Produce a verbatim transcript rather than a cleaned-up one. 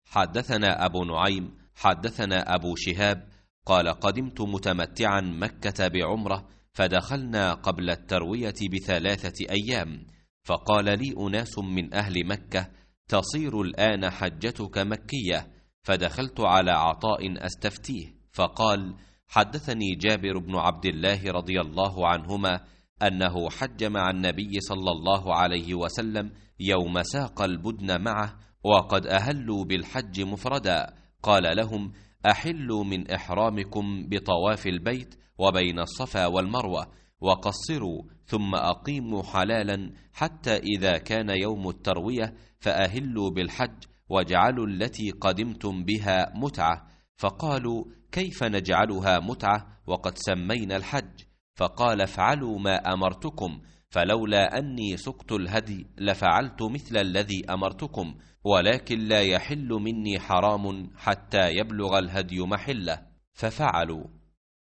حدثنا أبو نعيم حدثنا أبو شهاب قال قدمت متمتعا مكة بعمرة، فدخلنا قبل التروية بثلاثة أيام، فقال لي أناس من أهل مكة: تصير الآن حجتك مكية، فدخلت على عطاء أستفتيه، فقال: حدثني جابر بن عبد الله رضي الله عنهما أنه حج مع النبي صلى الله عليه وسلم يوم ساق البدن معه، وقد أهلوا بالحج مفردا، قال لهم: أحلوا من إحرامكم بطواف البيت وبين الصفا والمروة، وقصروا ثم أقيموا حلالا حتى إذا كان يوم التروية فأهلوا بالحج، واجعلوا التي قدمتم بها متعة. فقالوا: كيف نجعلها متعة وقد سمينا الحج؟ فقال: افعلوا ما أمرتكم، فلولا أني سقت الهدي لفعلت مثل الذي أمرتكم، ولكن لا يحل مني حرام حتى يبلغ الهدي محله. ففعلوا.